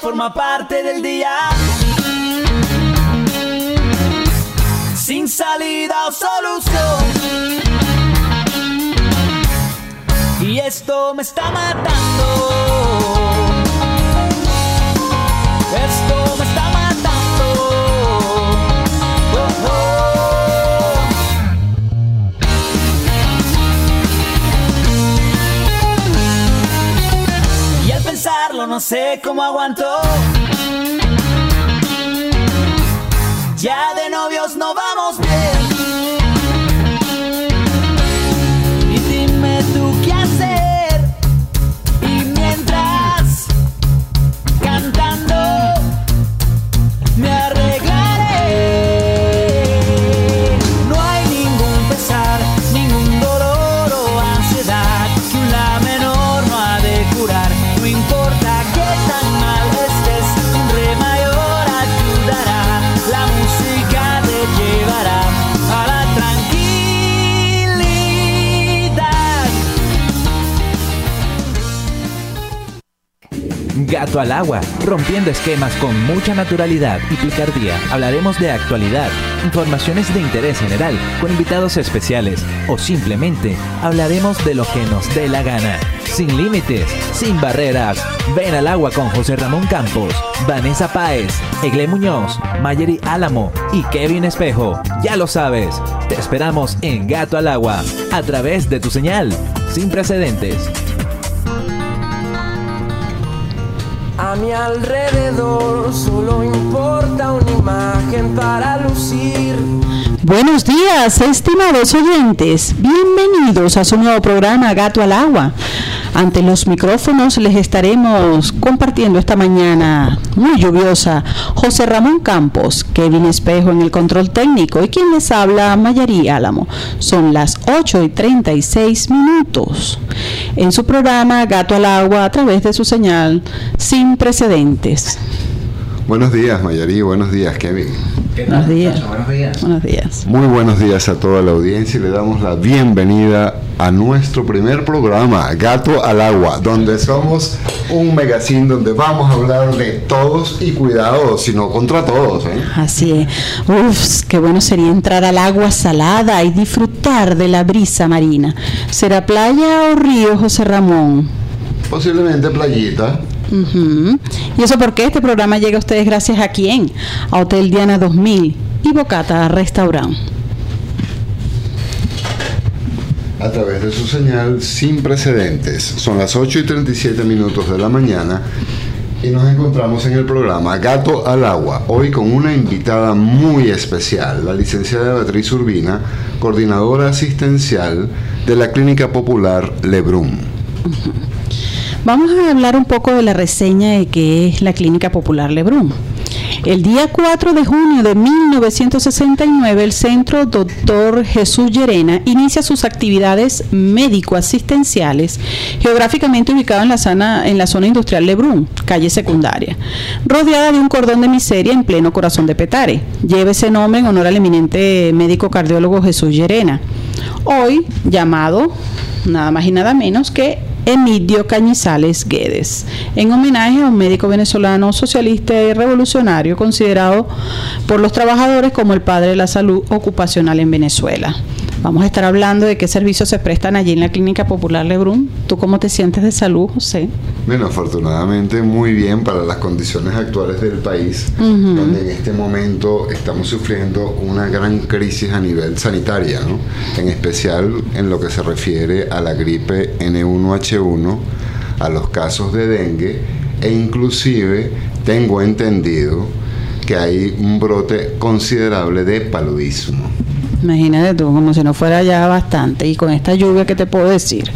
forma parte del día. Sin salida o solución. Y esto me está matando. Esto me está matando. Oh, oh. Y al pensarlo no sé cómo aguanto. Ya de novios no vamos bien. Y dime tú qué hacer. Y mientras cantando me arreglaré. No hay ningún pesar, ningún dolor o ansiedad que la menor no ha de curar. No importa qué tan mal estés, un re mayor ayudará. La música te llevará a la tranquilidad. Gato al agua, rompiendo esquemas con mucha naturalidad y picardía. Hablaremos de actualidad, informaciones de interés general, con invitados especiales, o simplemente hablaremos de lo que nos dé la gana. Sin límites, sin barreras. Ven al agua con José Ramón Campos, Vanessa Páez, Egle Muñoz, Mayeri Álamo y Kevin Espejo. Ya lo sabes, te esperamos en Gato al agua, a través de tu señal, sin precedentes. A mi alrededor solo importa una imagen para lucir. Buenos días, estimados oyentes. Bienvenidos a su nuevo programa Gato al Agua. Ante los micrófonos les estaremos compartiendo esta mañana muy lluviosa José Ramón Campos, Kevin Espejo en el control técnico y quien les habla, Mayeri Álamo. Son las 8:36 en su programa Gato al Agua a través de su señal sin precedentes. Buenos días, Mayeri. Buenos días, Kevin. Buenos días. Buenos días. Buenos días. Muy buenos días a toda la audiencia y le damos la bienvenida a nuestro primer programa, Gato al Agua, donde somos un magazine donde vamos a hablar de todos y cuidado, sino contra todos, ¿eh? Así es. Uf, qué bueno sería entrar al agua salada y disfrutar de la brisa marina. ¿Será playa o río, José Ramón? Posiblemente playita. Uh-huh. ¿Y eso por qué? Este programa llega a ustedes gracias a quién? A Hotel Diana 2000 y Bocata Restaurant. A través de su señal sin precedentes. Son las 8:37 de la mañana y nos encontramos en el programa Gato al Agua, hoy con una invitada muy especial, la licenciada Beatriz Urbina, coordinadora asistencial de la Clínica Popular Lebrun. Uh-huh. Vamos a hablar un poco de la reseña de qué es la Clínica Popular Lebrun. El día 4 de junio de 1969, el Centro Dr. Jesús Llerena inicia sus actividades médico-asistenciales, geográficamente ubicado en la zona industrial Lebrun, calle Secundaria, rodeada de un cordón de miseria en pleno corazón de Petare. Lleva ese nombre en honor al eminente médico cardiólogo Jesús Llerena, hoy llamado nada más y nada menos que Emidio Cañizales Guedes, en homenaje a un médico venezolano socialista y revolucionario considerado por los trabajadores como el padre de la salud ocupacional en Venezuela. Vamos a estar hablando de qué servicios se prestan allí en la Clínica Popular Lebrun. ¿Tú cómo te sientes de salud, José? Bueno, afortunadamente muy bien para las condiciones actuales del país, donde en este momento estamos sufriendo una gran crisis a nivel sanitaria, ¿no? En especial en lo que se refiere a la gripe N1H1, a los casos de dengue e inclusive tengo entendido que hay un brote considerable de paludismo. Imagínate tú, como si no fuera ya bastante, y con esta lluvia, ¿qué te puedo decir?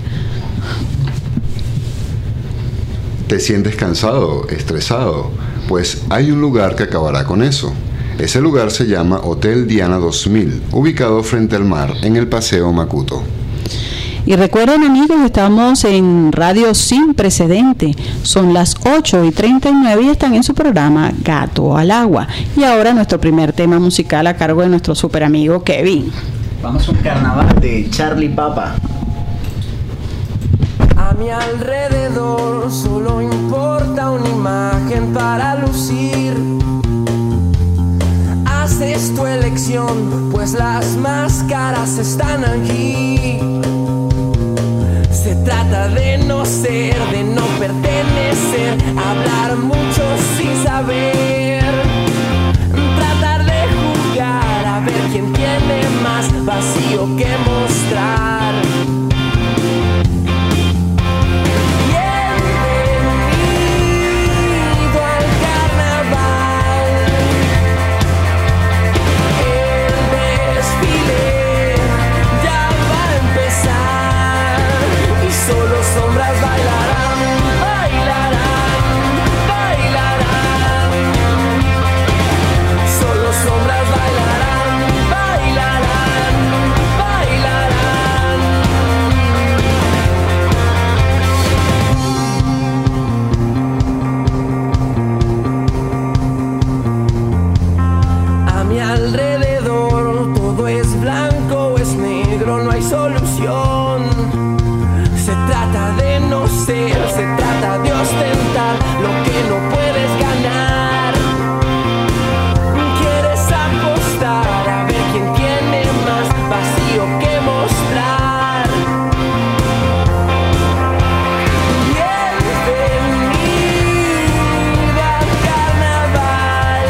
¿Te sientes cansado, estresado? Pues hay un lugar que acabará con eso. Ese lugar se llama Hotel Diana 2000, ubicado frente al mar, en el Paseo Macuto. Y recuerden, amigos, estamos en Radio Sin Precedente. Son las 8:39 y están en su programa Gato al Agua. Y ahora nuestro primer tema musical a cargo de nuestro super amigo Kevin. Vamos a un carnaval de Charlie Papa. A mi alrededor solo importa una imagen para lucir. Haces tu elección, pues las máscaras están allí. Se trata de no ser, de no pertenecer, hablar mucho sin saber, tratar de jugar a ver quién tiene más vacío que mostrar. Sombras bailarán, bailarán, bailarán. Solo sombras bailarán, bailarán, bailarán. A mi alrededor todo es blanco o es negro, no hay solución. Se trata de no ser, se trata de ostentar lo que no puedes ganar. Quieres apostar a ver quién tiene más vacío que mostrar. Bienvenida al carnaval.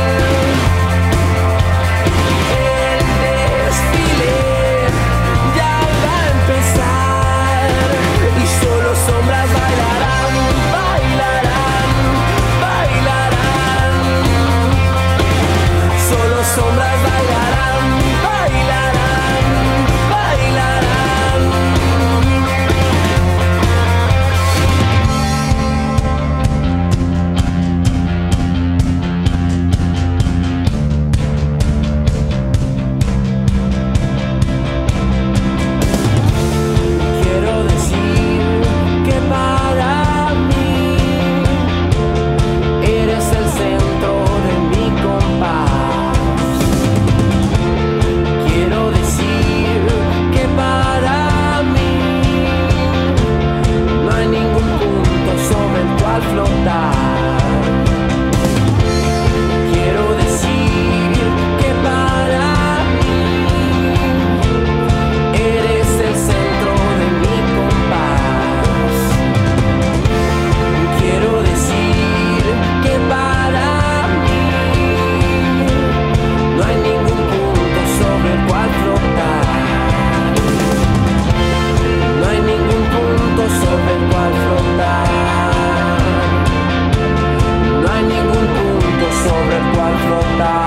El desfile ya va a empezar. Solo sombras bailarán, bailarán, bailarán. Solo sombras bailarán, bailarán, bailarán. Quiero decir que para mí eres el centro de mi compás. Quiero decir que para mí no hay ningún punto sobre el cual flotar. Quiero decir que para mí eres el centro de mi compás. Quiero decir que para mí no hay ningún punto sobre el cual flotar. No hay ningún punto sobre el cual flotar. No hay ningún punto sobre el cual flotar.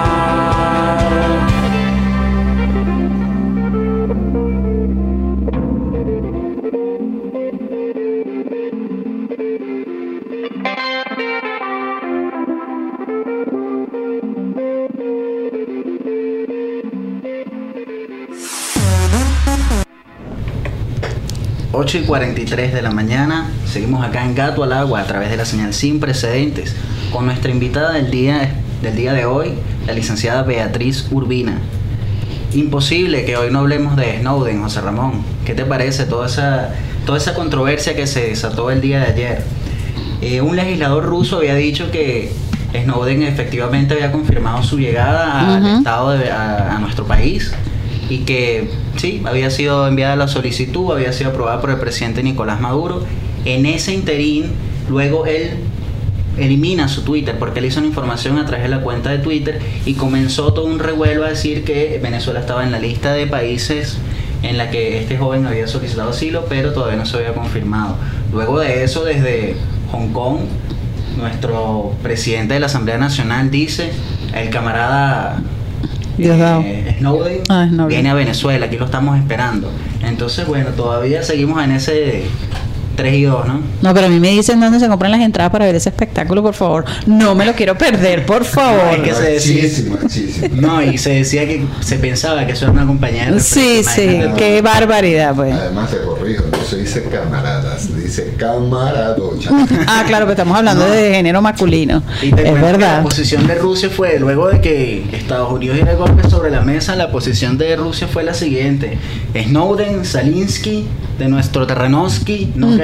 8:43 de la mañana, seguimos acá en Gato al Agua a través de la señal Sin Precedentes con nuestra invitada del día de hoy, la licenciada Beatriz Urbina. Imposible que hoy no hablemos de Snowden, José Ramón. ¿Qué te parece toda esa controversia que se desató el día de ayer? Un legislador ruso había dicho que Snowden efectivamente había confirmado su llegada al estado a nuestro país y que sí, había sido enviada la solicitud, había sido aprobada por el presidente Nicolás Maduro. En ese interín, luego él elimina su Twitter porque él hizo una información a través de la cuenta de Twitter y comenzó todo un revuelo a decir que Venezuela estaba en la lista de países en la que este joven había solicitado asilo, pero todavía no se había confirmado. Luego de eso, desde Hong Kong, nuestro presidente de la Asamblea Nacional dice: el camarada Snowden viene a Venezuela, aquí lo estamos esperando. Entonces, bueno, todavía seguimos en ese 3 y 2, ¿no? No, pero a mí me dicen dónde se compran las entradas para ver ese espectáculo, por favor. No me lo quiero perder, por favor. No, es que se decía, no, y se decía que se pensaba que eso era una compañía de sí, qué barbaridad, pues. Además te corrijo, no se dice camaradas, dice camaradocha. Claro, que estamos hablando de género masculino. Y es verdad. La posición de Rusia fue, luego de que Estados Unidos diera el golpe sobre la mesa, la posición de Rusia fue la siguiente: Snowden, Salinsky, de nuestro Terranovsky, no que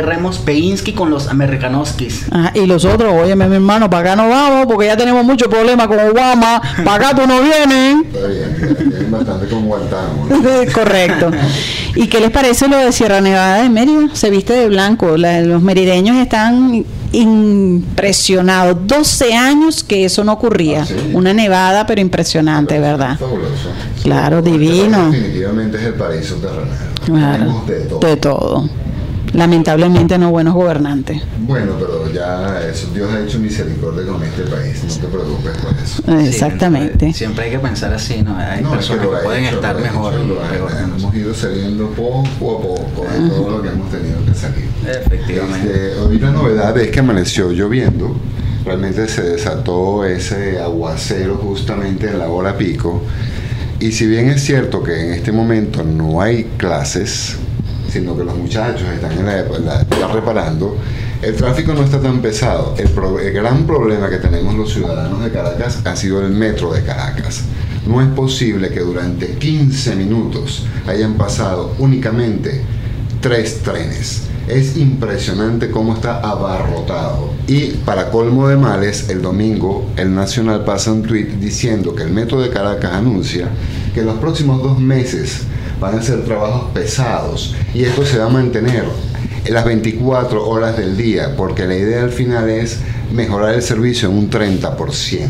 Remos Peinsky con los Americanoskis. Y los otros, óyeme, mi hermano, para acá no vamos porque ya tenemos muchos problemas con Obama, para acá tú no vienes. Está bien, tienen bastante con Guantánamo, ¿no? Correcto. ¿Y qué les parece lo de Sierra Nevada de Mérida? Se viste de blanco. Los merideños están impresionados. 12 años que eso no ocurría. ¿Sí? Una nevada, pero impresionante, ¿verdad? Fabuloso. Claro, Este divino. Definitivamente es el paraíso terrenal. Claro, Tenemos de todo. de todo. Lamentablemente no buenos gobernantes. Bueno, pero ya eso, Dios ha hecho misericordia con este país, no te preocupes por eso. Exactamente. Siempre hay que pensar así, ¿no? Hay personas que pueden estar mejor. Hemos ido saliendo poco a poco de todo lo que hemos tenido que salir. Efectivamente. Hoy la novedad es que amaneció lloviendo. Realmente se desató ese aguacero justamente en la hora pico. Y si bien es cierto que en este momento no hay clases, sino que los muchachos están están reparando, el tráfico no está tan pesado. El gran problema que tenemos los ciudadanos de Caracas ha sido el metro de Caracas. No es posible que durante 15 minutos hayan pasado únicamente 3 trenes. Es impresionante cómo está abarrotado. Y para colmo de males, el domingo el Nacional pasa un tuit diciendo que el metro de Caracas anuncia que los próximos 2 meses van a ser trabajos pesados y esto se va a mantener en las 24 horas del día, porque la idea al final es mejorar el servicio en un 30%.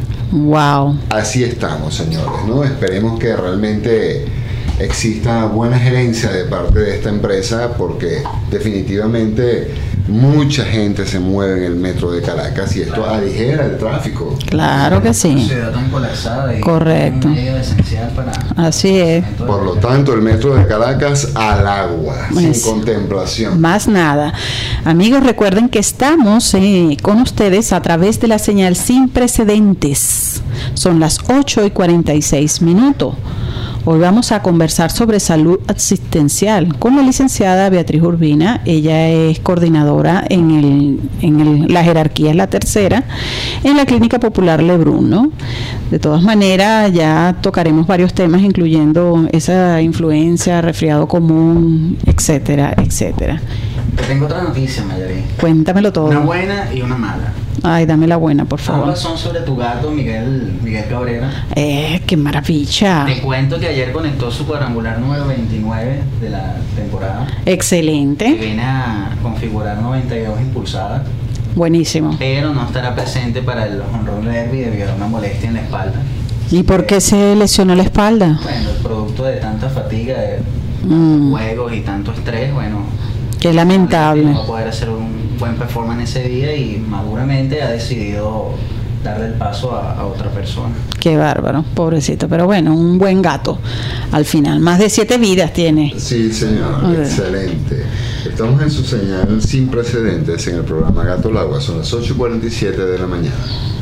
Wow. Así estamos, señores, ¿no? Esperemos que realmente exista buena gerencia de parte de esta empresa, porque definitivamente mucha gente se mueve en el metro de Caracas y esto aligera el tráfico. Claro que sí. Una ciudad tan colapsada y Correcto. un medio esencial para... Así es. Por lo tanto, el metro de Caracas al agua, sin contemplación. Más nada. Amigos, recuerden que estamos con ustedes a través de la señal Sin Precedentes. Son las 8:46. Hoy vamos a conversar sobre salud asistencial con la licenciada Beatriz Urbina. Ella es coordinadora la jerarquía es la tercera en la Clínica Popular Lebrun, ¿no? De todas maneras, ya tocaremos varios temas, incluyendo esa influencia, resfriado común, etcétera, etcétera. Tengo otra noticia, Mayari. Cuéntamelo todo. Una buena y una mala. Ay, dame la buena, por favor. Ambas son sobre tu gato, Miguel Cabrera. ¡Qué maravilla! Te cuento que ayer conectó su cuadrangular número 29 de la temporada. Excelente. Y viene a configurar 92 impulsadas. Buenísimo. Pero no estará presente para el honrón derby debido a una molestia en la espalda. ¿Y por qué se lesionó la espalda? Bueno, el producto de tanta fatiga, de juegos y tanto estrés, bueno... Qué lamentable. No va a poder hacer un buen performance ese día y maduramente ha decidido darle el paso a otra persona. Qué bárbaro, pobrecito. Pero bueno, un buen gato al final. Más de 7 vidas tiene. Sí, señor. Excelente. Estamos en su señal Sin Precedentes en el programa Gato al Agua. Son las 8:47 de la mañana.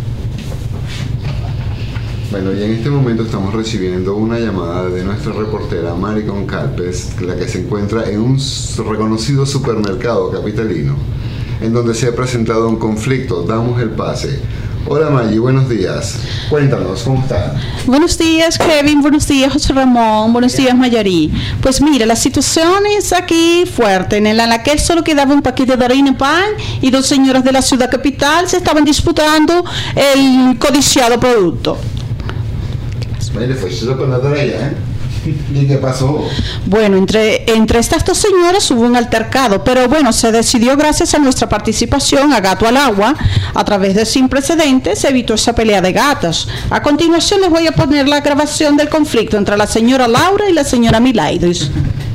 Bueno, y en este momento estamos recibiendo una llamada de nuestra reportera Mari Goncalves, la que se encuentra en un reconocido supermercado capitalino, en donde se ha presentado un conflicto. Damos el pase. Hola Maggie, buenos días. Cuéntanos, ¿cómo está? Buenos días, Kevin. Buenos días, José Ramón. Buenos días, Mayarí. Pues mira, la situación es aquí fuerte. En el anaquel solo quedaba un paquete de harina y pan y 2 señoras de la ciudad capital se estaban disputando el codiciado producto. Le fue eso con la allá, ¿eh? ¿Y qué pasó? Bueno, entre estas 2 señoras hubo un altercado, pero bueno, se decidió gracias a nuestra participación a Gato al Agua, a través de Sin Precedentes, se evitó esa pelea de gatos. A continuación les voy a poner la grabación del conflicto entre la señora Laura y la señora Milaides.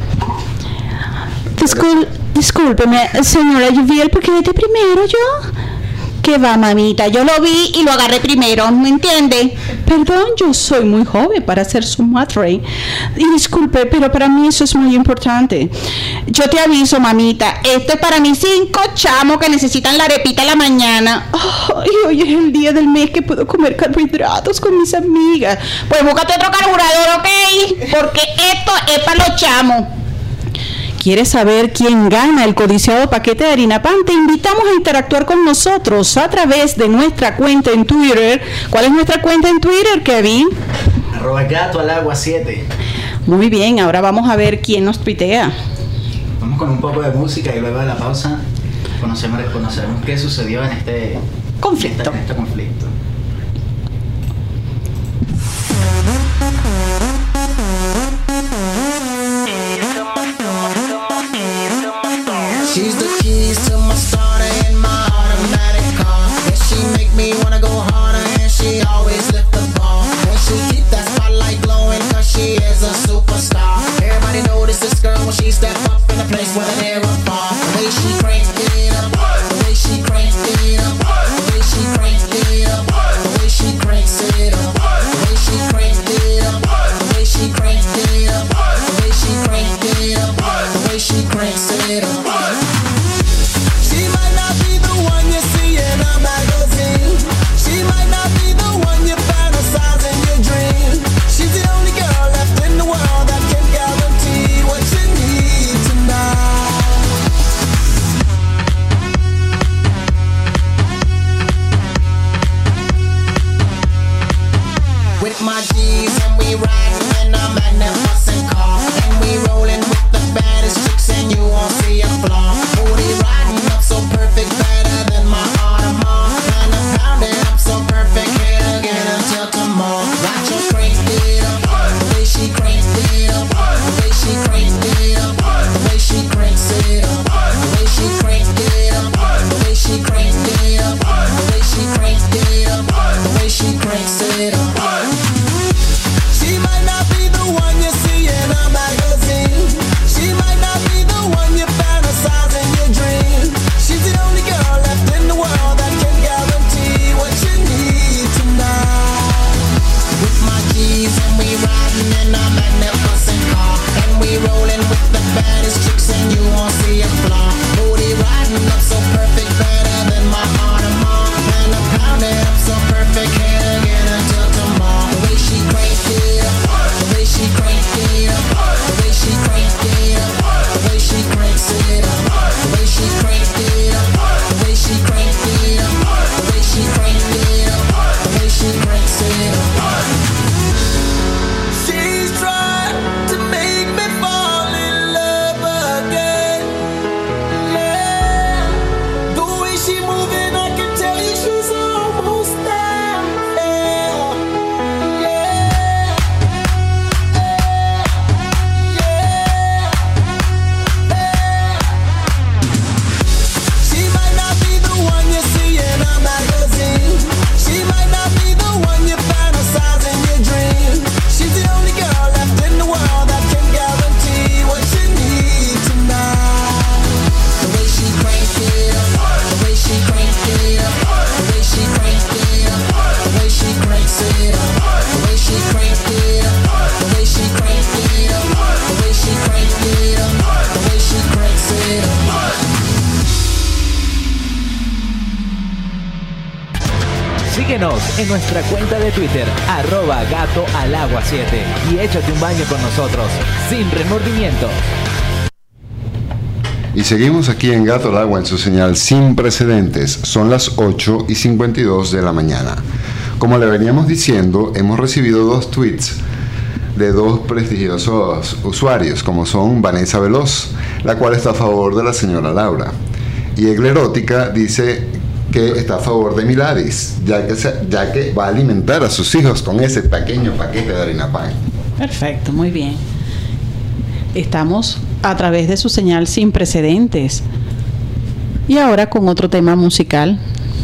Discúlpeme, señora, yo vi el paquete primero, ¿yo? ¿Qué va, mamita? Yo lo vi y lo agarré primero, ¿me entiende? Perdón, yo soy muy joven para ser su madre. Y disculpe, pero para mí eso es muy importante. Yo te aviso, mamita, esto es para mis 5 chamos que necesitan la arepita en la mañana. Oh, y hoy es el día del mes que puedo comer carbohidratos con mis amigas. Pues búscate otro carburador, ¿ok? Porque esto es para los chamos. ¿Quieres saber quién gana el codiciado paquete de harina pan? Te invitamos a interactuar con nosotros a través de nuestra cuenta en Twitter. ¿Cuál es nuestra cuenta en Twitter, Kevin? @Gato al Agua 7. Muy bien, ahora vamos a ver quién nos tuitea. Vamos con un poco de música y luego de la pausa conoceremos qué sucedió en este conflicto. En este conflicto. She's the keys to my starter and my automatic car. And she make me wanna go harder, and she always lift the bar. And she keep that spotlight glowing, cause she is a superstar. Everybody notice this girl when she step up in a place where they never fall. The way she cranks it up, the way she cranks it up, the way she cranks it up, the way she cranks it up, the way she cranks it up, the way she cranks it up, the way she cranks it up, the way she cranks it up. She might not be the one you see in a magazine. She might not be the one you fantasize in your dream. She's the only girl left in the world that can guarantee what you need tonight. With my G's and we riding in a magnificent car, and we rolling with the baddest chicks and you won't see a flaw. Booty riding up so perfect, better than my Audemars. And I'm pounding up so perfect, can't get until tomorrow. Watch her crank it up, the way she cranks it up, the way she cranks it up, the way she cranks it up, the way she cranks it up, the way she cranks it up, the way she cranks it up, the way she cranks it up. She might not be the one you see in a magazine. She might not be the one you fantasize in your dream. She's the only girl left in the world that can guarantee what you need tonight. With my G's and we riding in a magnificent car, and we rolling with the baddest chicks and you won't see a flaw. Booty riding up so perfect, better than my Audemars. And I'm pounding up so perfect, can't get until tomorrow. The way she cranks it up, the way she cranks it up, the way she cranks it up, the way she cranks it up, the way she cranks it up, the way she cranks it up, the way she cranks it up, the way she cranks it up. She's trying to make me fall in love again. Yeah. The way she moving, I can tell you she's almost there. Yeah. She might not be the one you see in a magazine. She might not be the one you fantasize in your dream. She's the only girl left in the world that can guarantee what you need tonight. The way she cranks it up, the way she cranks it up, the way she cranks it up, the way she cranks it up, the way she cranks it up, the way she cranks it up, the way she cranks it up, the way she cranks it up. Síguenos en nuestra cuenta de Twitter, @gatoalagua7, y échate un baño con nosotros, sin remordimiento. Y seguimos aquí en Gato al Agua en su señal sin precedentes. Son las 8:52 de la mañana. Como le veníamos diciendo, hemos recibido 2 tweets de 2 prestigiosos usuarios, como son Vanessa Veloz, la cual está a favor de la señora Laura, y Eglerótica dice que está a favor de Miladis, ya que va a alimentar a sus hijos con ese pequeño paquete de harina pan. Perfecto, muy bien. Estamos a través de su señal sin precedentes. Y ahora con otro tema musical.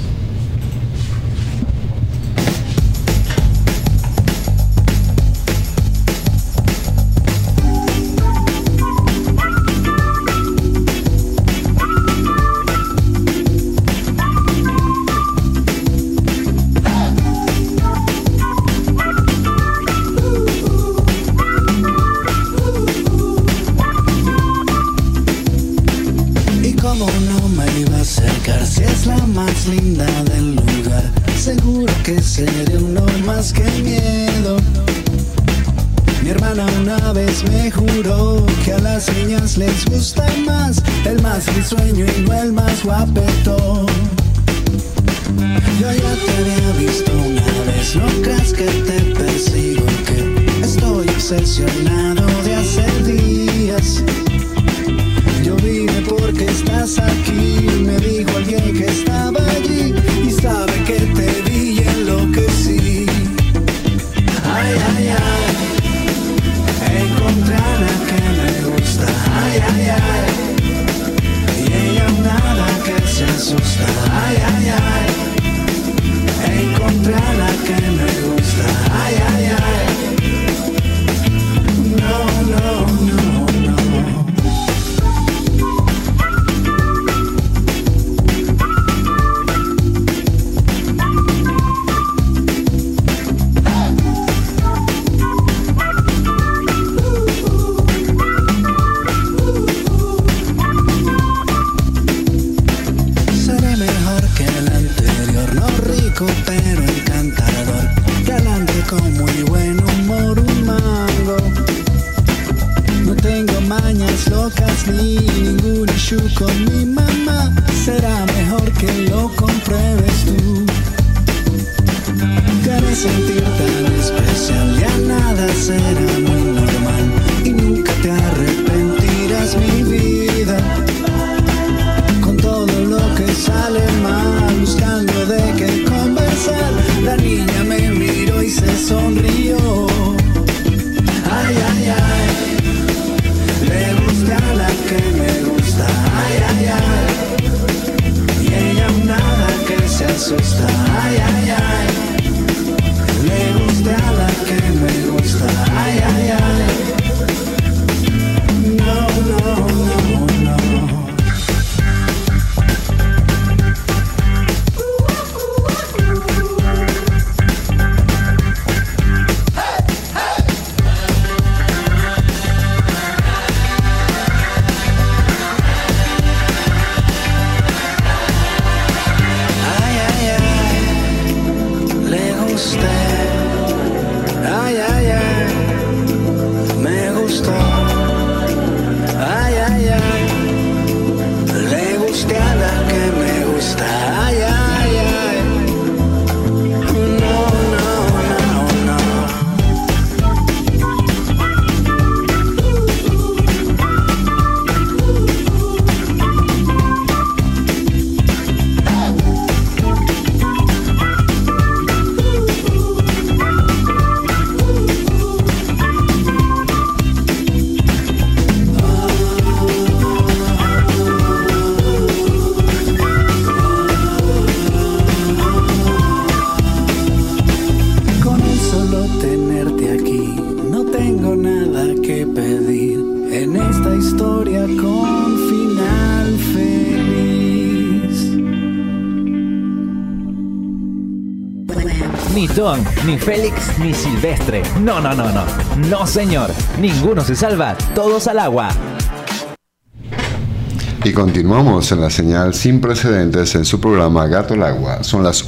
Si es la más linda del lugar, seguro que sería uno más que miedo. Mi hermana una vez me juró que a las niñas les gusta más el más risueño y no el más guapetón. Yo ya te había visto una vez, no creas que te persigo, que estoy obsesionado de hace días. Yo vi mañas locas ni ningún issue con mi mamá. Será mejor que lo compruebes tú. Te haré sentir tan especial, ya nada será muy normal y nunca te arrepentirás, mi vida. Con todo lo que sale mal, buscando de qué conversar, la niña me miró y se sonrió. Ay, ay, ay, le gusta a la que me gusta. Ay, ay, ay, y ella nada que se asusta. Ay, ay, ay, le gusta a la que me gusta. Ay, ay, ay, no, no, no, no. Ni Tom, ni Félix, ni Silvestre. No, no, no, no. No, señor. Ninguno se salva. Todos al agua. Y continuamos en la señal sin precedentes en su programa Gato al Agua. Son las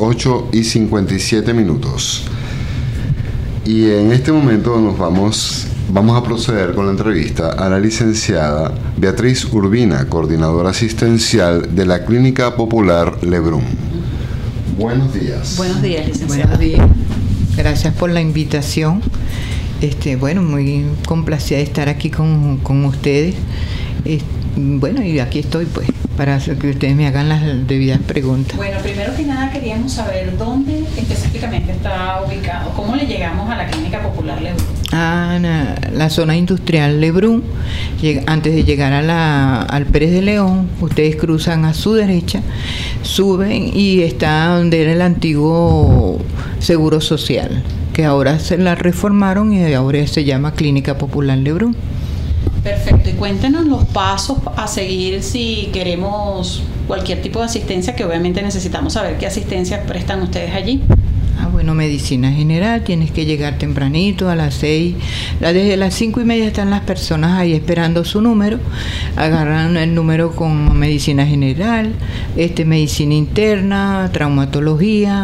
8:57. Y en este momento vamos a proceder con la entrevista a la licenciada Beatriz Urbina, coordinadora asistencial de la Clínica Popular Lebrun. Buenos días. Buenos días, licenciada. Buenos días. Gracias por la invitación. Bueno, muy complacida de estar aquí con ustedes. Bueno, y aquí estoy pues para que ustedes me hagan las debidas preguntas. Bueno, primero que nada queríamos saber dónde específicamente está ubicado, cómo le llegamos a la Clínica Popular Lebrun. La zona industrial Lebrun. Antes de llegar al Pérez de León, ustedes cruzan a su derecha, suben y está donde era el antiguo Seguro Social, que ahora se la reformaron y ahora se llama Clínica Popular Lebrun. Perfecto, y cuéntenos los pasos a seguir si queremos cualquier tipo de asistencia, que obviamente necesitamos saber qué asistencia prestan ustedes allí. Bueno, medicina general, tienes que llegar tempranito a las 6, desde las 5:30 están las personas ahí esperando su número, agarran el número con medicina general, medicina interna, traumatología,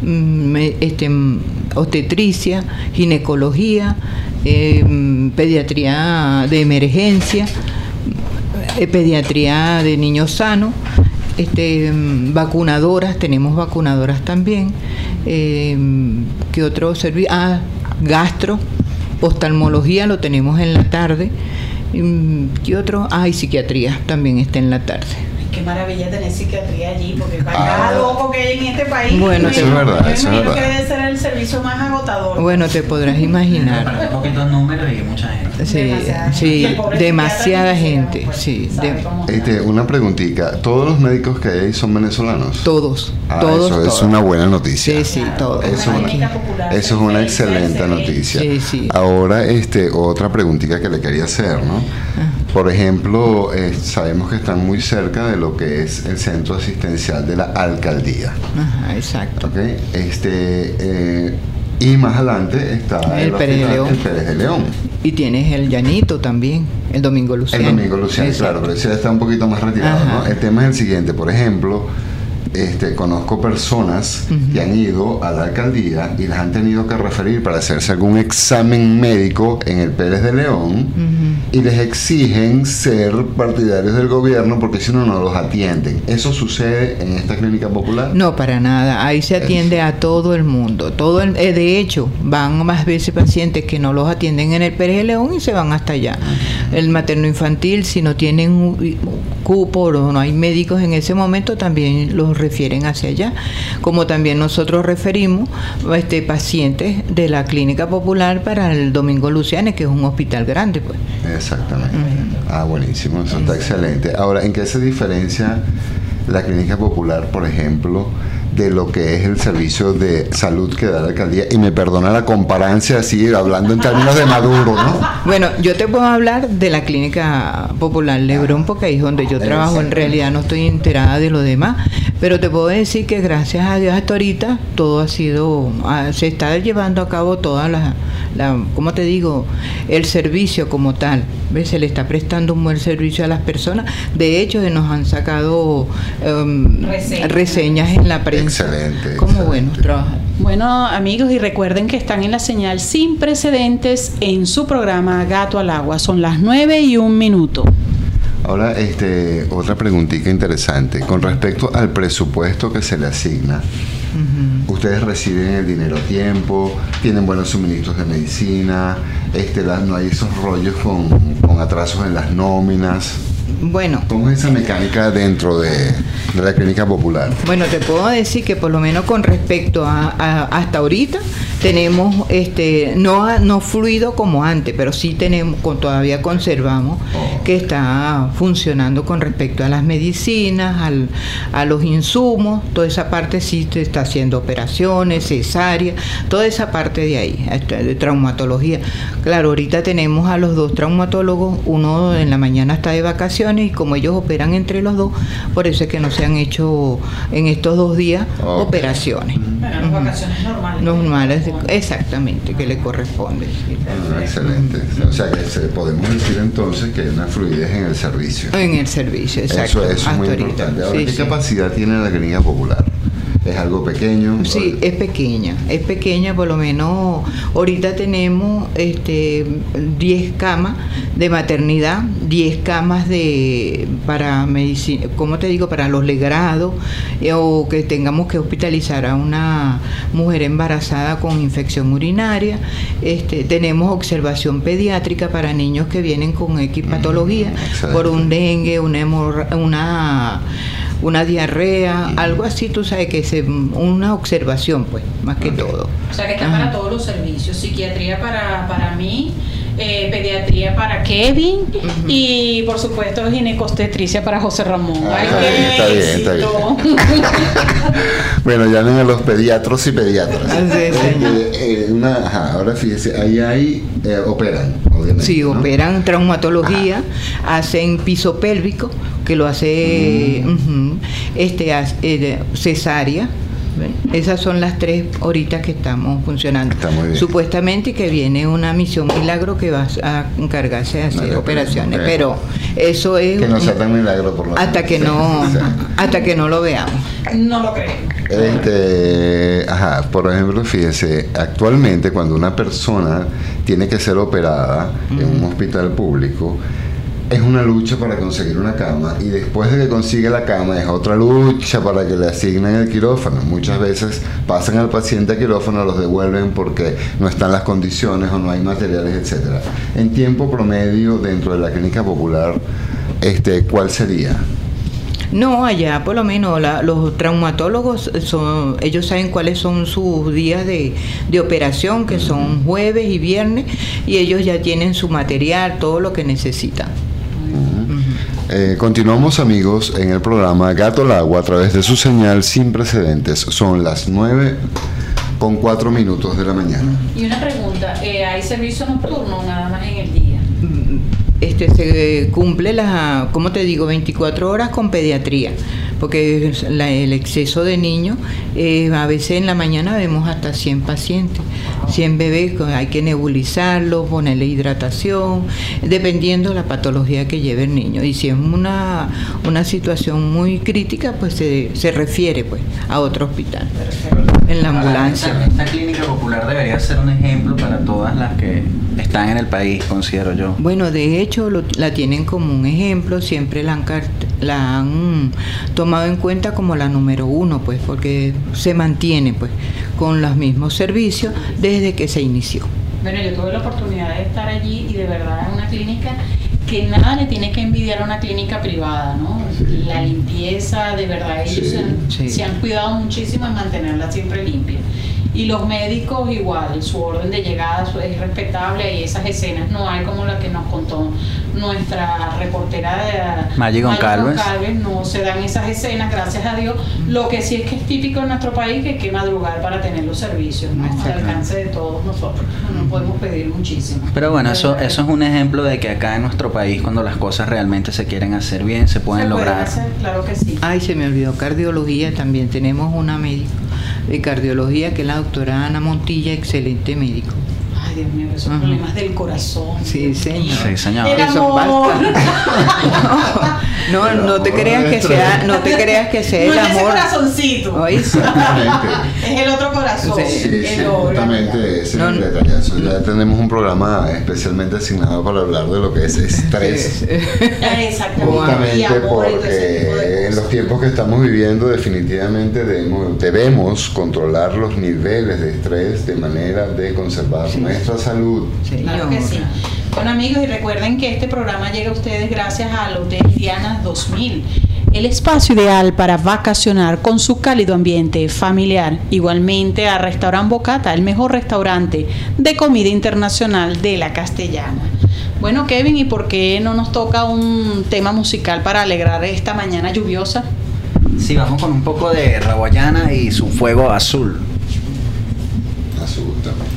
obstetricia, ginecología, pediatría de emergencia, pediatría de niños sanos, vacunadoras, tenemos vacunadoras también. ¿Qué otro servicio? Gastro, oftalmología lo tenemos en la tarde. ¿Qué otro? Y psiquiatría también está en la tarde. Qué maravilla tener psiquiatría allí, porque para cada loco que hay en este país. Bueno, eso es verdad, eso es verdad. Que debe ser el servicio más agotador. Bueno, te podrás imaginar. Para poquitos números y mucha gente. Sí, demasiada gente. Sí, una preguntita. ¿Todos los médicos que hay ahí son venezolanos? Todos. Eso es una buena noticia. Sí, todos. Eso es una excelente noticia. Sí. Ahora, otra preguntita que le quería hacer, ¿no? Por ejemplo, sabemos que están muy cerca de lo que es el centro asistencial de la alcaldía. Ajá, exacto. ¿Okay? Y más adelante está el Pérez de León. Y tienes el Llanito también, el Domingo Luciano. El Domingo Luciano, claro, pero ese está un poquito más retirado, ¿no? El tema es el siguiente, por ejemplo, conozco personas que han ido a la alcaldía y las han tenido que referir para hacerse algún examen médico en el Pérez de León, y les exigen ser partidarios del gobierno porque si no, no los atienden. ¿Eso sucede en esta clínica popular? No, para nada. Ahí se atiende a todo el mundo. De hecho, van más veces pacientes que no los atienden en el Pérez de León y se van hasta allá. El materno infantil, si no tienen un cupo o no hay médicos en ese momento, también los refieren hacia allá. Como también nosotros referimos pacientes de la clínica popular para el Domingo Luciani, que es un hospital grande, pues. Exactamente. Buenísimo, eso está excelente. Ahora, ¿en qué se diferencia la clínica popular, por ejemplo, de lo que es el servicio de salud que da la alcaldía? Y me perdona la comparancia, así hablando en términos de Maduro, ¿no? Bueno, yo te puedo hablar de la clínica popular Lebrón, porque ahí es donde yo trabajo. En realidad no estoy enterada de lo demás, pero te puedo decir que gracias a Dios hasta ahorita todo se está llevando a cabo toda ¿cómo te digo? El servicio como tal. ¿Ves? Se le está prestando un buen servicio a las personas. De hecho, nos han sacado reseñas en la prensa. Excelente. Como bueno, trabajar. Bueno, amigos, y recuerden que están en la señal Sin Precedentes en su programa Gato al Agua. Son las 9:01. Ahora, otra preguntita interesante. Con respecto al presupuesto que se le asigna, ustedes reciben el dinero a tiempo, tienen buenos suministros de medicina, no hay esos rollos con atrasos en las nóminas. Bueno, ¿cómo es esa mecánica dentro de la clínica popular? Bueno, te puedo decir que por lo menos con respecto a hasta ahorita tenemos no fluido como antes, pero sí todavía conservamos que está funcionando con respecto a las medicinas, a los insumos. Toda esa parte sí se está haciendo operaciones, cesárea, toda esa parte de ahí, de traumatología. Claro, ahorita tenemos a los 2 traumatólogos, uno en la mañana está de vacaciones y como ellos operan entre los dos, por eso es que no se han hecho en estos 2 días operaciones. Bueno, las vacaciones normales, exactamente, que le corresponde. Excelente. O sea que podemos decir entonces que hay una fluidez en el servicio. En el servicio, exacto. Eso es muy importante. Ahora, ¿qué capacidad tiene la clínica popular? ¿Es algo pequeño? Sí, es pequeña, por lo menos ahorita tenemos 10 camas de maternidad, 10 camas para medicina, ¿cómo te digo? Para los legrados, o que tengamos que hospitalizar a una mujer embarazada con infección urinaria. Tenemos observación pediátrica para niños que vienen con X patología, por un dengue, una diarrea, algo así, tú sabes que es una observación, pues, más que todo. O sea que está para todos los servicios, psiquiatría para mí, pediatría para Kevin y por supuesto ginecobstetricia para José Ramón. Está bien. Bueno, llamen a los pediatros y pediatras. Ahora fíjese, ahí operan, obviamente. Sí, ¿no? Operan traumatología, hacen piso pélvico, que lo hace cesárea. Esas son las 3 ahorita que estamos funcionando. Está muy bien. Supuestamente que viene una misión milagro que va a encargarse de hacer operaciones, pero eso es que no sea tan milagro por lo menos. hasta que no lo veamos. No lo creemos. Por ejemplo, fíjese, actualmente cuando una persona tiene que ser operada en un hospital público, es una lucha para conseguir una cama, y después de que consigue la cama es otra lucha para que le asignen el quirófano. Muchas veces pasan al paciente a quirófano, los devuelven porque no están las condiciones o no hay materiales, etcétera. En tiempo promedio dentro de la clínica popular, ¿cuál sería? No, allá por lo menos los traumatólogos ellos saben cuáles son sus días de operación, que son jueves y viernes, y ellos ya tienen su material, todo lo que necesitan. Continuamos, amigos, en el programa Gato al Agua a través de su señal Sin Precedentes. Son las 9:04 de la mañana. Y una pregunta, ¿hay servicio nocturno nada más en el día? Se cumple 24 horas con pediatría, porque el exceso de niños, a veces en la mañana vemos hasta 100 pacientes, 100 bebés, hay que nebulizarlos, ponerle hidratación, dependiendo de la patología que lleve el niño. Y si es una situación muy crítica, pues se refiere pues a otro hospital, en la ambulancia. Esta clínica popular debería ser un ejemplo para todas las que están en el país, considero yo. Bueno, de hecho la tienen como un ejemplo, siempre la han tomado en cuenta como la número 1, pues, porque se mantiene pues con los mismos servicios desde que se inició. Bueno, yo tuve la oportunidad de estar allí y de verdad es una clínica que nada le tiene que envidiar a una clínica privada, ¿no? Sí. La limpieza, de verdad, ellos se han cuidado muchísimo en mantenerla siempre limpia. Y los médicos igual, su orden de llegada es respetable y esas escenas no hay como la que nos contó nuestra reportera de Maggie Goncalves. No se dan esas escenas, gracias a Dios. Lo que sí es que es típico en nuestro país que hay que madrugar para tener los servicios, ¿no? Al alcance de todos nosotros. No podemos pedir muchísimo. Pero bueno, eso es un ejemplo de que acá en nuestro país, cuando las cosas realmente se quieren hacer bien, se pueden lograr. Hacer, claro que sí. Ay, se me olvidó cardiología, también tenemos una médica de cardiología que es la doctora Ana Montilla, excelente médico. Ay, Dios mío, esos problemas del corazón. Sí, señor. Sí, señor. No te creas que sea, no te creas que sea el amor. No es ese corazoncito. Sí. Es el otro corazón. Sí, justamente ese es el detallazo. Ya tenemos un programa especialmente asignado para hablar de lo que es estrés. Exactamente. Justamente porque en los tiempos que estamos viviendo definitivamente debemos controlar los niveles de estrés de manera de conservar nuestra salud. Claro que sí. Bueno, amigos, y recuerden que este programa llega a ustedes gracias al Hotel Diana 2000, el espacio ideal para vacacionar con su cálido ambiente familiar. Igualmente a Restaurant Bocata, el mejor restaurante de comida internacional de la Castellana. Bueno, Kevin, ¿y por qué no nos toca un tema musical para alegrar esta mañana lluviosa? Sí, vamos con un poco de Rawayana y su Fuego Azul. Azul también.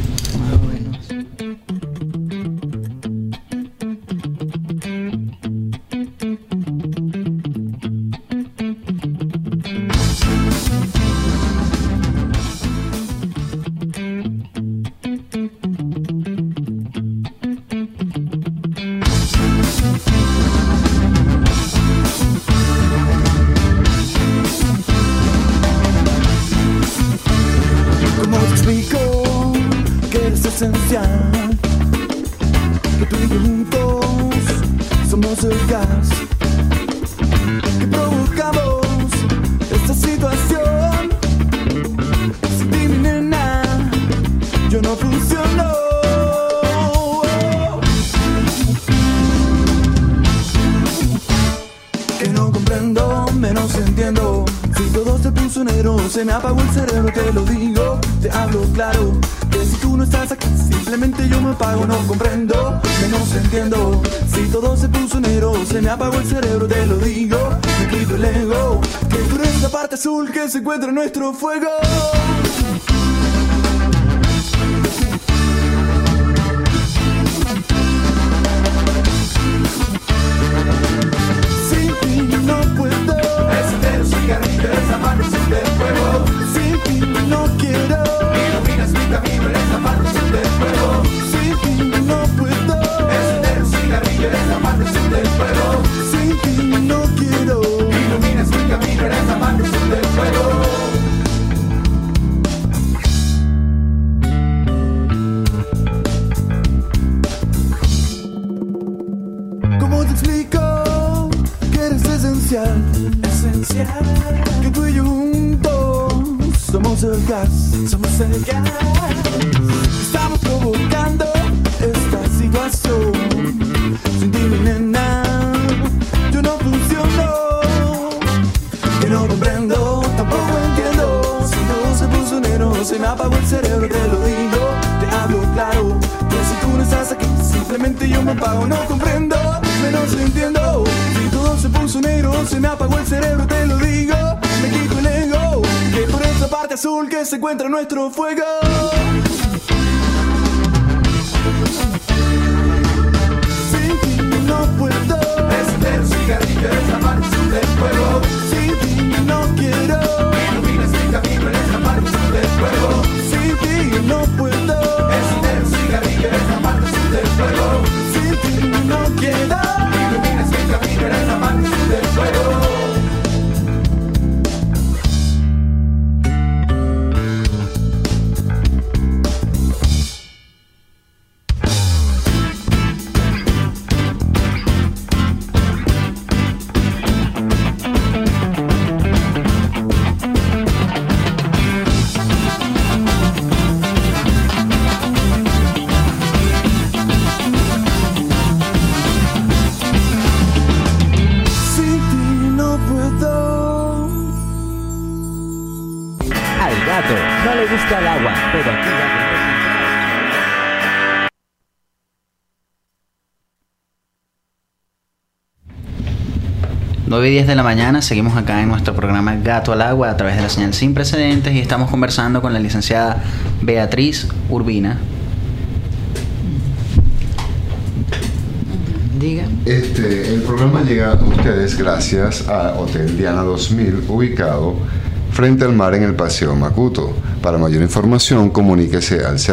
Que tú y yo juntos somos el gas que provocamos esta situación. Sin ti, mi nena, yo no funciono. Que no comprendo, menos entiendo. Si todo se puso negro, se me apagó el cerebro, te lo digo, te hablo claro. Que si tú no estás aquí, simplemente yo me apago, no comprendo, menos entiendo. Si todo se puso negro, se me apagó el cerebro, te lo digo, me quito el ego. Que tú eres la parte azul que se encuentra en nuestro fuego. Sin ti no puedo. Encender un cigarrillo, esa mano azul del fuego. Sin ti no quiero. Iluminas mi camino, eres la mano azul del fuego. Sin ti no puedo. Encender un cigarrillo, eres la mano azul del fuego. Sin ti no quiero. Iluminas mi camino, eres la mano azul del fuego. ¿Cómo te explico que eres esencial? Esencial. Que tú y yo juntos somos el gas. Somos el gas. Estamos provocando esta situación. Sin ti, mi nena, yo no funciono. Que no comprendo, tampoco entiendo. Si todo se puso negro, se me apagó el cerebro, te lo digo, te hablo claro. Que si tú no estás aquí, simplemente yo me apago, no comprendo, menos entiendo. Si todo se puso negro, se me apagó el cerebro, te lo digo, me quito el ego. Que por esa parte azul que se encuentra nuestro fuego. Sin ti no puedo. Encender un cigarrillo, es la mano azul del fuego. Sin ti le gusta el agua, pero aquí va a tener. 9:10 de la mañana, seguimos acá en nuestro programa Gato al Agua a través de la señal Sin Precedentes y estamos conversando con la licenciada Beatriz Urbina. Diga. El programa llega a ustedes gracias a Hotel Diana 2000, ubicado frente al mar en el Paseo Macuto. Para mayor información, comuníquese al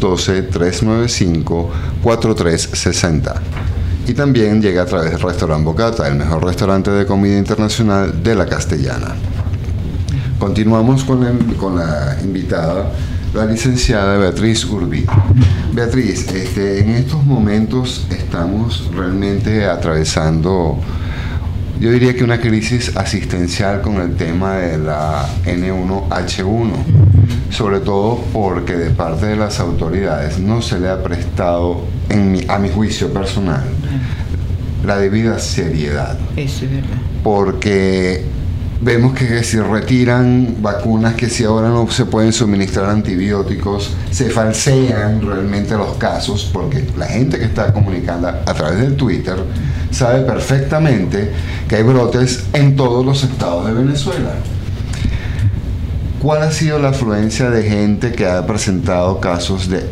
0212-395-4360. Y también llega a través del Restaurant Bocata, el mejor restaurante de comida internacional de la Castellana. Continuamos con la invitada, la licenciada Beatriz Urbina. Beatriz, en estos momentos estamos realmente atravesando, yo diría que una crisis asistencial con el tema de la N1H1, sobre todo porque de parte de las autoridades no se le ha prestado, a mi juicio personal, la debida seriedad. Eso es verdad. Porque vemos que si retiran vacunas, que si ahora no se pueden suministrar antibióticos, se falsean realmente los casos, porque la gente que está comunicando a través del Twitter sabe perfectamente que hay brotes en todos los estados de Venezuela. ¿Cuál ha sido la afluencia de gente que ha presentado casos de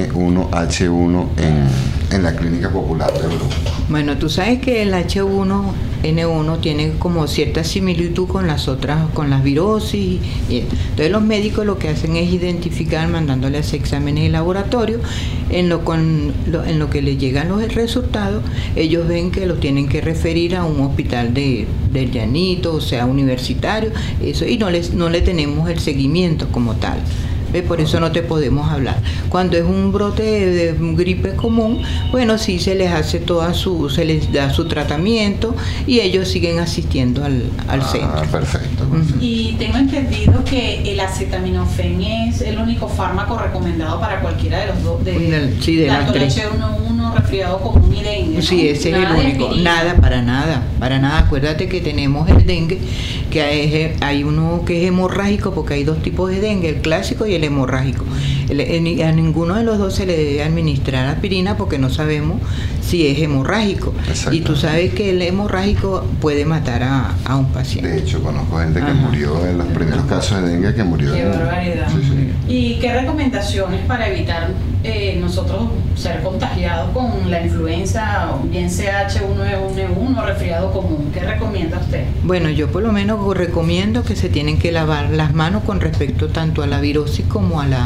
N1H1 en la Clínica Popular de Brú? Bueno, tú sabes que el H1N1 tiene como cierta similitud con las otras, con las virosis. Entonces los médicos lo que hacen es identificar, mandándole a hacer exámenes de laboratorio, en lo que les llegan los resultados, ellos ven que lo tienen que referir a un hospital del Llanito, o sea, universitario, eso, y no le tenemos el seguimiento como tal. Por eso no te podemos hablar. Cuando es un brote de gripe común, bueno, sí se les hace se les da su tratamiento y ellos siguen asistiendo al centro. Perfecto. Y tengo entendido que el acetaminofén es el único fármaco recomendado para cualquiera de los dos, sí, de las tres. H1N1, resfriado común y dengue, ¿no? Sí, ese es el único. Nada, para nada. Acuérdate que tenemos el dengue, que hay uno que es hemorrágico, porque hay dos tipos de dengue, el clásico y el hemorrágico. A ninguno de los dos se le debe administrar aspirina porque no sabemos si es hemorrágico. Y tú sabes que el hemorrágico puede matar a un paciente. De hecho, conozco gente que murió en los primeros casos de dengue, que murió. Qué barbaridad. Sí. ¿Y qué recomendaciones para evitar nosotros ser contagiados con la influenza, bien sea H1N1 o resfriado común? ¿Qué recomienda usted? Bueno, yo por lo menos recomiendo que se tienen que lavar las manos con respecto tanto a la virosis como al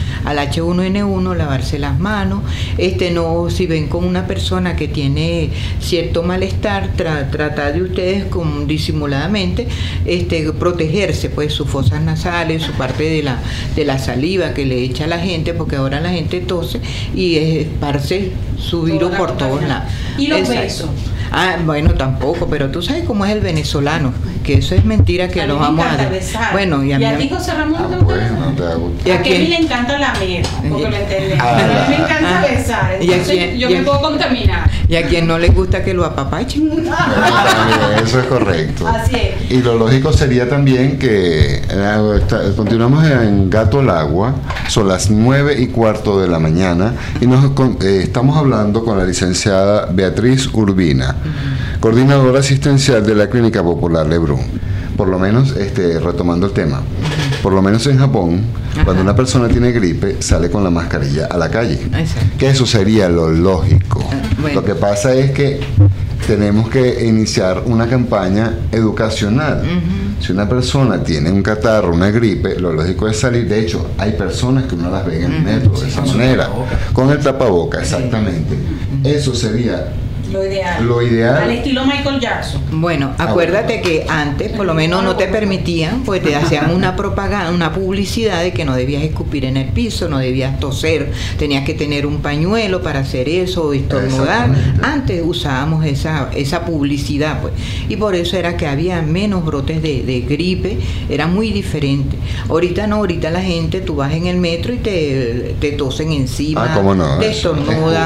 H1N1, lavarse las manos. No, si ven con una persona que tiene cierto malestar, tratar de ustedes disimuladamente protegerse, pues sus fosas nasales, su parte de la saliva que le echa a la gente, porque ahora la gente tose y esparce su virus por todos lados. ¿Y los besos? Bueno, tampoco, pero tú sabes cómo es el venezolano, que eso es mentira que lo vamos a besar. Bueno, y a ti, José Ramón, ¿y a Kevin le encanta lamer, porque lo entendemos, pero a mí me encanta besar, entonces yo me puedo contaminar. Y a quien no le gusta que lo apapachen. Eso es correcto. Así es. Y lo lógico sería también que continuamos en Gato al Agua, son las 9:15 de la mañana y estamos hablando con la licenciada Beatriz Urbina, coordinadora asistencial de la Clínica Popular Lebrun. Por lo menos, retomando el tema, por lo menos en Japón, cuando una persona tiene gripe, sale con la mascarilla a la calle. Exacto. Que eso sería lo lógico. Bueno. Lo que pasa es que tenemos que iniciar una campaña educacional. Si una persona tiene un catarro, una gripe, lo lógico es salir. De hecho, hay personas que uno las ve en el metro de esa manera, con el tapaboca, exactamente. Eso sería lo ideal. Al estilo Michael Jackson. Bueno, acuérdate que antes por lo menos no te permitían, pues te hacían una propaganda, una publicidad de que no debías escupir en el piso, no debías toser, tenías que tener un pañuelo para hacer eso o estornudar. Antes usábamos esa publicidad, pues, y por eso era que había menos brotes de gripe, era muy diferente. Ahorita no, ahorita la gente, tú vas en el metro y te tosen encima, ¿cómo no? te estornudan.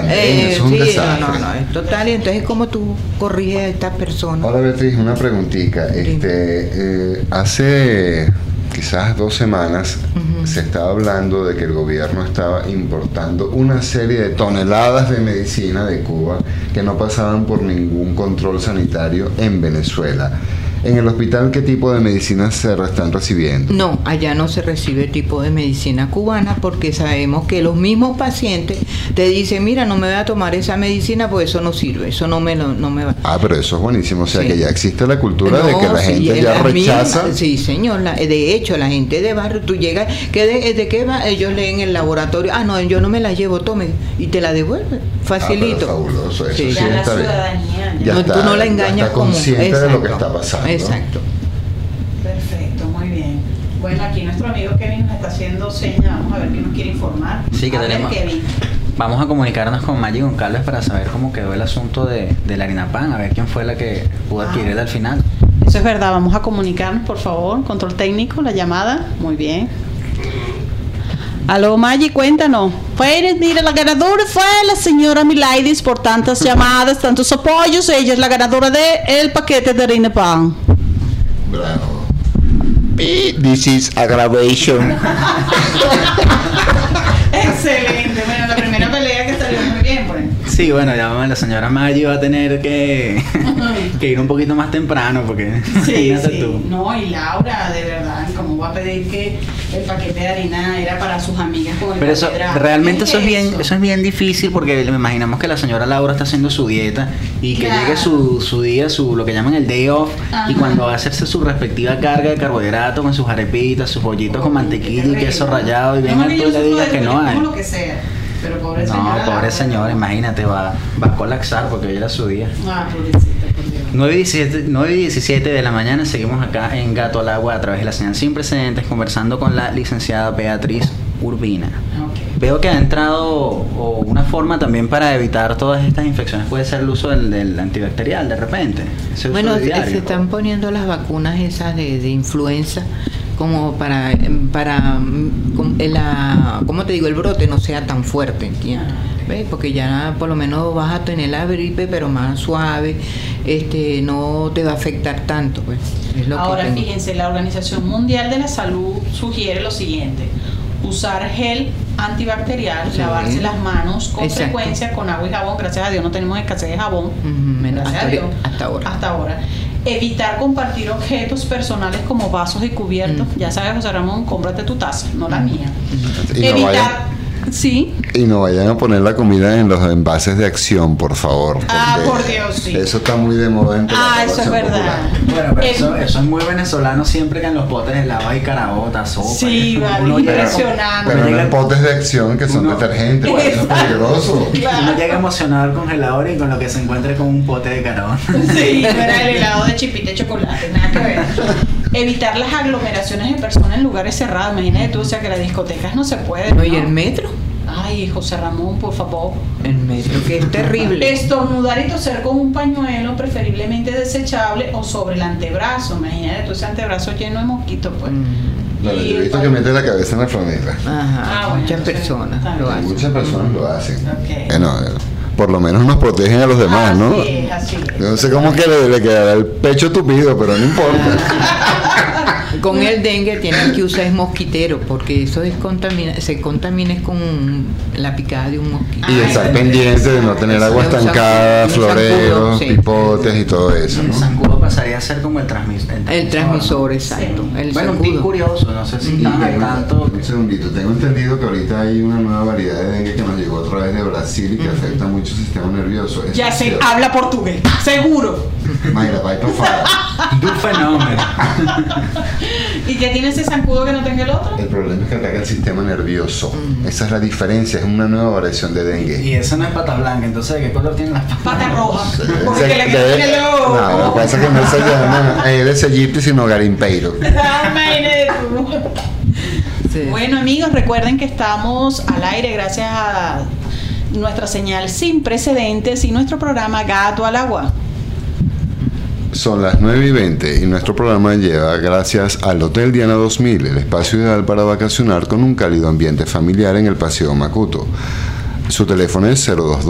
No, total. Y entonces, ¿cómo tú corriges a estas personas? Ahora, Beatriz, una preguntita. Hace quizás 2 semanas, se estaba hablando de que el gobierno estaba importando una serie de toneladas de medicina de Cuba que no pasaban por ningún control sanitario en Venezuela. En el hospital, ¿qué tipo de medicinas se están recibiendo? No, allá no se recibe tipo de medicina cubana porque sabemos que los mismos pacientes te dicen, mira, no me voy a tomar esa medicina porque eso no sirve, eso no me va. Ah, pero eso es buenísimo, o sea Sí. que ya existe la cultura de No, que la sí, gente ya la rechaza. misma- sí, señor. De hecho, la gente de barrio, tú llegas, ¿de qué va? Ellos leen el laboratorio. Ah, no, yo no me la llevo, tome. Y te la devuelve. Facilito. Ah, pero fabuloso, eso sí Sí. Ya la está bien. ciudadanía. Ya No, está, tú no la ya engañas está como... consciente de lo que Exacto. está pasando. Exacto. Perfecto, muy bien. Bueno, aquí nuestro amigo Kevin nos está haciendo señas. Vamos a ver qué nos quiere informar. Sí, que A ver, tenemos- Kevin. Vamos a comunicarnos con Maggie Goncalves para saber cómo quedó el asunto de la harina pan, a ver quién fue la que pudo adquirirla al final. Eso es verdad, vamos a comunicarnos, por favor. Control técnico, la llamada. Muy bien. Aló, Maggie, cuéntanos. Pues, mira, la ganadora fue la señora Milaidis por tantas llamadas, tantos apoyos. Ella es la ganadora de el paquete de harina pan. Bravo. This is aggravation. Excelente. Bueno, la primera pelea que salió muy bien, pues. Sí, bueno, ya la señora Maggie va a tener que ir un poquito más temprano porque Sí, imagínate sí. tú. No, y Laura, de verdad, ¿cómo va a pedir que el paquete de harina era para sus amigas con el Pero eso, carbohidrato? realmente ¿Qué eso es bien difícil porque me imaginamos que la señora Laura está haciendo su dieta y que Claro. llegue su día, lo que llaman el day off, Ajá. y cuando va a hacerse su respectiva carga de carbohidratos con sus arepitas, sus bollitos con mantequilla y queso rallado y venga tú y le digas que no hay. Lo que sea. Pero pobre No, señora. pobre Laura. señora, imagínate, va a colapsar porque hoy era su día. Ah, pobrecita, por Dios. 9 y 17 de la mañana, seguimos acá en Gato al Agua a través de la señal sin precedentes conversando con la licenciada Beatriz Urbina. Ok. Veo que ha entrado una forma también para evitar todas estas infecciones, puede ser el uso del antibacterial de repente. Ese uso Bueno, de diario. se están poniendo las vacunas esas de influenza como para ¿cómo te digo? El brote no sea tan fuerte, ¿entiendes? ¿Ves? Porque ya por lo menos vas a tener la gripe, pero más suave, no te va a afectar tanto, pues. Es lo que Ahora tengo. fíjense, la Organización Mundial de la Salud sugiere lo siguiente: usar gel antibacterial, Sí. lavarse las manos con Exacto. frecuencia con agua y jabón. Gracias a Dios no tenemos escasez de jabón. Menos Gracias a Dios. hasta ahora. Evitar compartir objetos personales como vasos y cubiertos. Ya sabes, José Ramón, cómprate tu taza, no la mía. Y no Evitar, sí. Y no vayan a poner la comida en los envases de Acción, por favor. Ah, porque por Dios, sí. Eso está muy de moda entre la Ah, eso es población verdad. popular. Bueno, pero eso es muy venezolano siempre que en los potes de lava y caraota, sopa. Sí, vale, Uno llega- impresionante. Pero no llega- en potes de Acción que son Uno- detergentes, pues, eso es peligroso. Uno llega emocionado al congelador y con lo que se encuentre con un pote de caraota. Sí, era el helado de chipita de chocolate, nada que ver. Evitar las aglomeraciones de personas en lugares cerrados. Imagínate tú, o sea, que las discotecas no se pueden. No, ¿y el metro? Ay, José Ramón, por favor. El metro, que es terrible. Estornudar y toser con un pañuelo, preferiblemente desechable o sobre el antebrazo. Imagínate tú ese antebrazo lleno de mosquitos, pues. Bueno, Y yo he el visto que mete la cabeza en la fronera. Ajá, Ah, bueno, muchas entonces, personas está lo bien. hacen. Muchas personas lo hacen. Ok. Bueno, por lo menos nos protegen a los demás, ¿no? Así es, así es. Yo no sé cómo que le quedará el pecho tupido, pero no importa. Con el dengue tienen que usar mosquitero porque eso se contamina con la picada de un mosquito. Y estar pendiente de no tener agua Usa- estancada, usa floreros, zancudo, sí. pipotes y todo eso, El ¿no? zancudo pasaría a ser como el transmisor. El transmisor, exacto. Sí. El Bueno, un zancudo. tip curioso, no sé si Y están al tengo- tanto. un segundito, tengo entendido que ahorita hay una nueva variedad de dengue que nos llegó a través de Brasil y que afecta mucho el sistema nervioso. Eso Ya es sé, cierto. habla portugués, seguro. Mayra, vai por favor. Un fenómeno. ¿Y qué tiene ese zancudo que no tenga el otro? El problema es que ataca el sistema nervioso. Esa es la diferencia, es una nueva variación de dengue. Y eso no es pata blanca, entonces ¿de qué color tienen las patas? Pata roja. Porque Ese- le de- queda el ojo. No, lo que pasa es que no se llama Aedes aegypti, sino garimpeiro. Ah, imagínate tú. Sí. Bueno, amigos, recuerden que estamos al aire gracias a nuestra señal sin precedentes y nuestro programa Gato al Agua. Son las 9:20 y nuestro programa lleva gracias al Hotel Diana 2000, el espacio ideal para vacacionar con un cálido ambiente familiar en el Paseo Macuto. Su teléfono es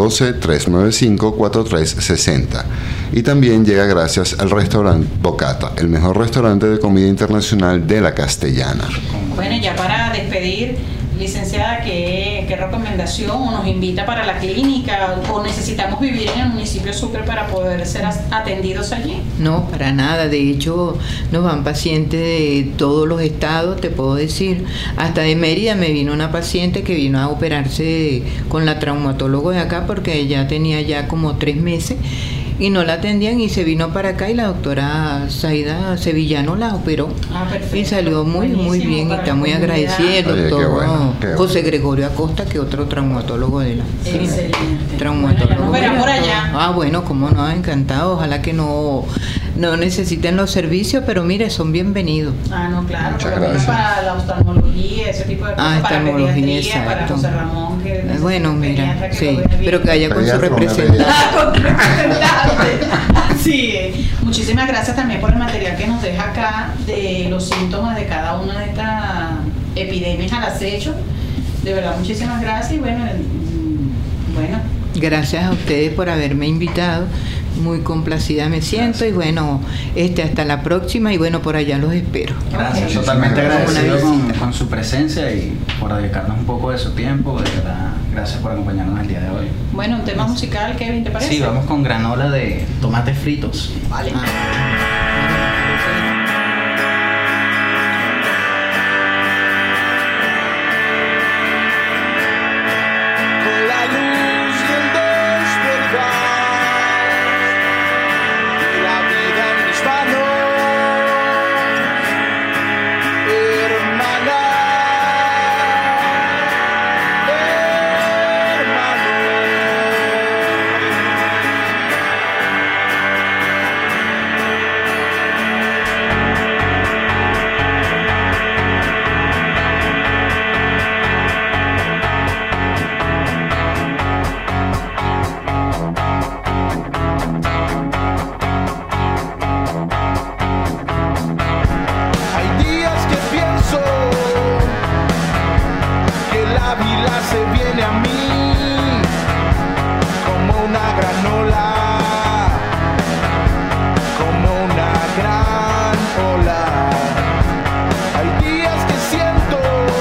0212-395-4360. Y también llega gracias al restaurante Bocata, el mejor restaurante de comida internacional de la Castellana. Bueno, ya para despedir, licenciada, ¿qué recomendación o nos invita para la clínica? ¿O necesitamos vivir en el municipio Sucre para poder ser atendidos allí? No, para nada. De hecho, nos van pacientes de todos los estados, te puedo decir. Hasta de Mérida me vino una paciente que vino a operarse con la traumatólogo de acá porque ella tenía ya como 3 meses y no la atendían y se vino para acá y la doctora Zaida Sevillano la operó. Perfecto. Y salió muy bien y está muy agradecida el doctor qué bueno. José Gregorio Acosta, que otro traumatólogo de la Excelente. traumatólogo. Bueno, ya nos verán por allá. Bueno, cómo no, encantado. Ojalá que no necesiten los servicios, pero mire, son bienvenidos. No, claro. Muchas por lo menos gracias. para la oftalmología, ese tipo de cosas, para oftalmología, pediatría, para exacto. José Ramón, que Bueno, mira, pediatra, que sí, lo vea bien. pero que haya con su Pediatra, una representante. Con representante. Sí, muchísimas gracias también por el material que nos deja acá de los síntomas de cada una de estas epidemias al acecho. De verdad, muchísimas gracias y bueno. Gracias a ustedes por haberme invitado. Muy complacida me siento y bueno, hasta la próxima y bueno, por allá los espero. Gracias, Ok. totalmente agradecido Una visita. con su presencia y por dedicarnos un poco de su tiempo. De verdad, gracias por acompañarnos el día de hoy. Bueno, un tema musical, Kevin, ¿te parece? Sí, vamos con granola de tomates fritos. Vale. Con la luz del despertar y la vida en mis manos, hermana, hermano. Hay días que pienso que la vida se viene a mí como una granola, como una gran ola. Hay días que siento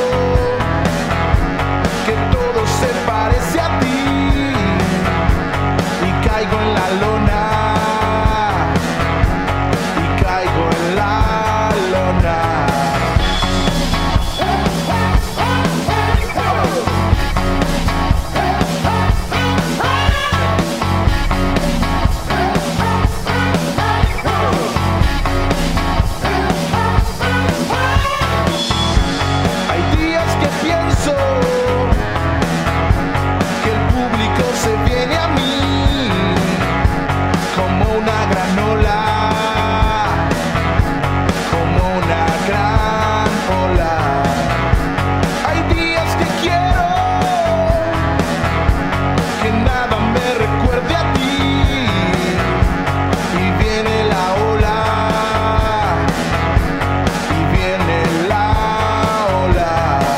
que todo se parece a ti y caigo en la lona. Y caigo en la lona. Hay días que pienso que el público se viene a mí como una granola, como una gran ola. Hay días que quiero que nada me recuerde a ti y viene la ola, y viene la ola.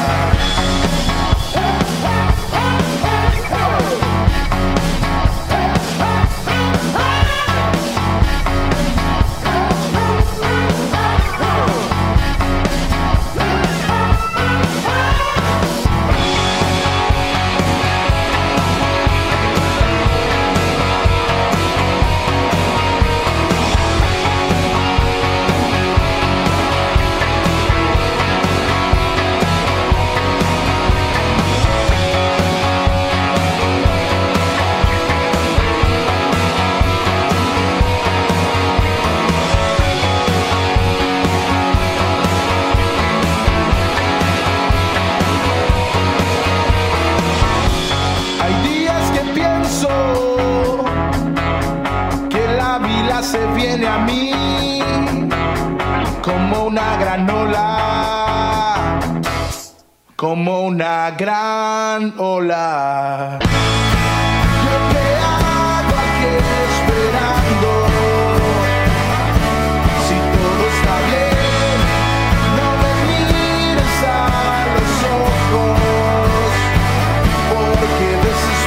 Hay días que pienso que la vida se viene a mí como una granola, como una gran ola. Yo te hago aquí esperando. Si todo está bien, no me mires a los ojos, porque desespero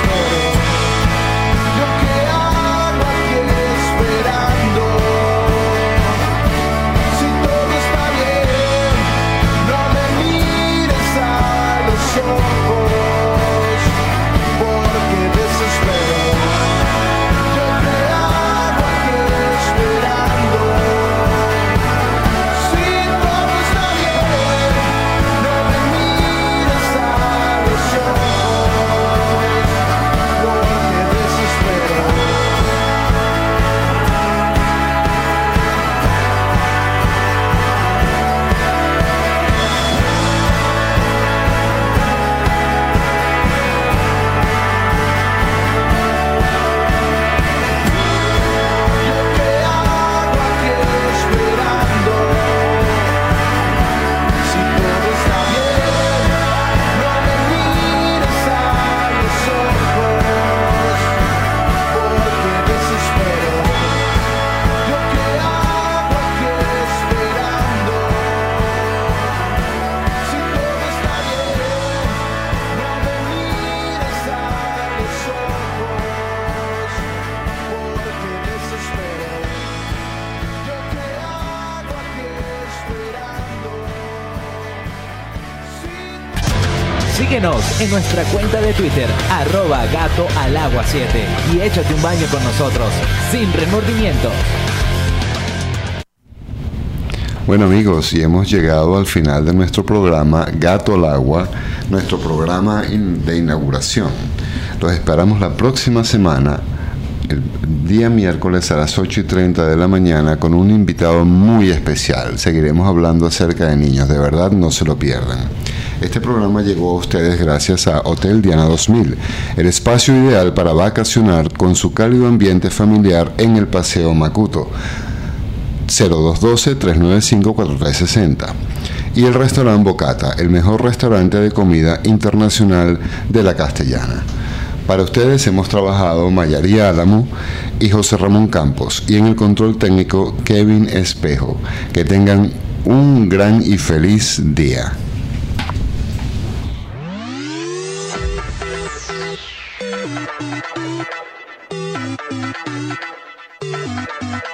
Síguenos en nuestra cuenta de Twitter, @gatoalagua7 y échate un baño con nosotros, sin remordimiento. Bueno amigos, y hemos llegado al final de nuestro programa Gato al Agua, nuestro programa de inauguración. Los esperamos la próxima semana, el día miércoles a las 8:30 de la mañana, con un invitado muy especial. Seguiremos hablando acerca de niños, de verdad no se lo pierdan. Este programa llegó a ustedes gracias a Hotel Diana 2000, el espacio ideal para vacacionar con su cálido ambiente familiar en el Paseo Macuto, 0212-395-4360. Y el restaurante Bocata, el mejor restaurante de comida internacional de la Castellana. Para ustedes hemos trabajado Mayaría Álamo y José Ramón Campos, y en el control técnico Kevin Espejo. Que tengan un gran y feliz día.